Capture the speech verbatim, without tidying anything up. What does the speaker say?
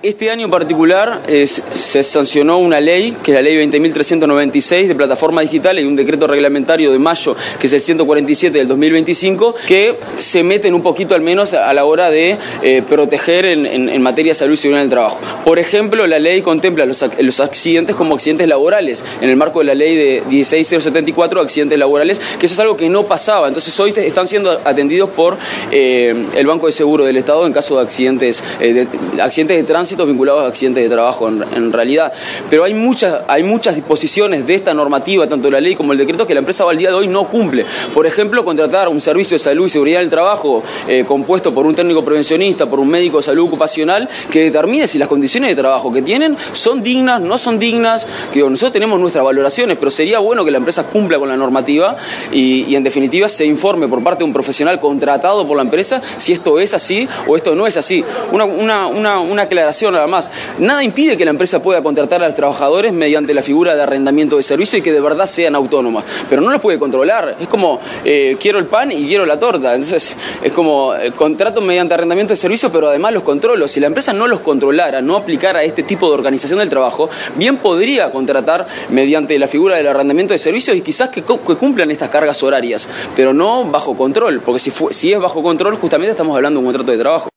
Este año en particular eh, se sancionó una ley, que es la ley veinte mil trescientos noventa y seis de plataforma digital, y un decreto reglamentario de mayo, que es el ciento cuarenta y siete del dos mil veinticinco, que se meten un poquito al menos a la hora de eh, proteger en, en, en materia de salud y seguridad en el trabajo. Por ejemplo, la ley contempla los, los accidentes como accidentes laborales, en el marco de la ley de dieciséis mil setenta y cuatro, accidentes laborales, que eso es algo que no pasaba. Entonces hoy te, están siendo atendidos por eh, el Banco de Seguro del Estado en caso de accidentes, eh, de, accidentes de tránsito vinculados a accidentes de trabajo en, en realidad. Pero hay muchas, hay muchas disposiciones de esta normativa, tanto la ley como el decreto, que la empresa al día de hoy no cumple. Por ejemplo, contratar un servicio de salud y seguridad en el trabajo eh, compuesto por un técnico prevencionista, por un médico de salud ocupacional, que determine si las condiciones de trabajo que tienen son dignas, no son dignas. Que nosotros tenemos nuestras valoraciones, pero sería bueno que la empresa cumpla con la normativa y, y en definitiva se informe por parte de un profesional contratado por la empresa si esto es así o esto no es así. Una, una, una, una aclaración nada más. Nada impide que la empresa pueda contratar a los trabajadores mediante la figura de arrendamiento de servicio y que de verdad sean autónomas, pero no los puede controlar. Es como eh, quiero el pan y quiero la torta. Entonces es como eh, contrato mediante arrendamiento de servicio, pero además los controlo. Si la empresa no los controlara, no aplicara este tipo de organización del trabajo, bien podría contratar mediante la figura del arrendamiento de servicios y quizás que, que cumplan estas cargas horarias, pero no bajo control, porque si, fue, si es bajo control justamente estamos hablando de un contrato de trabajo.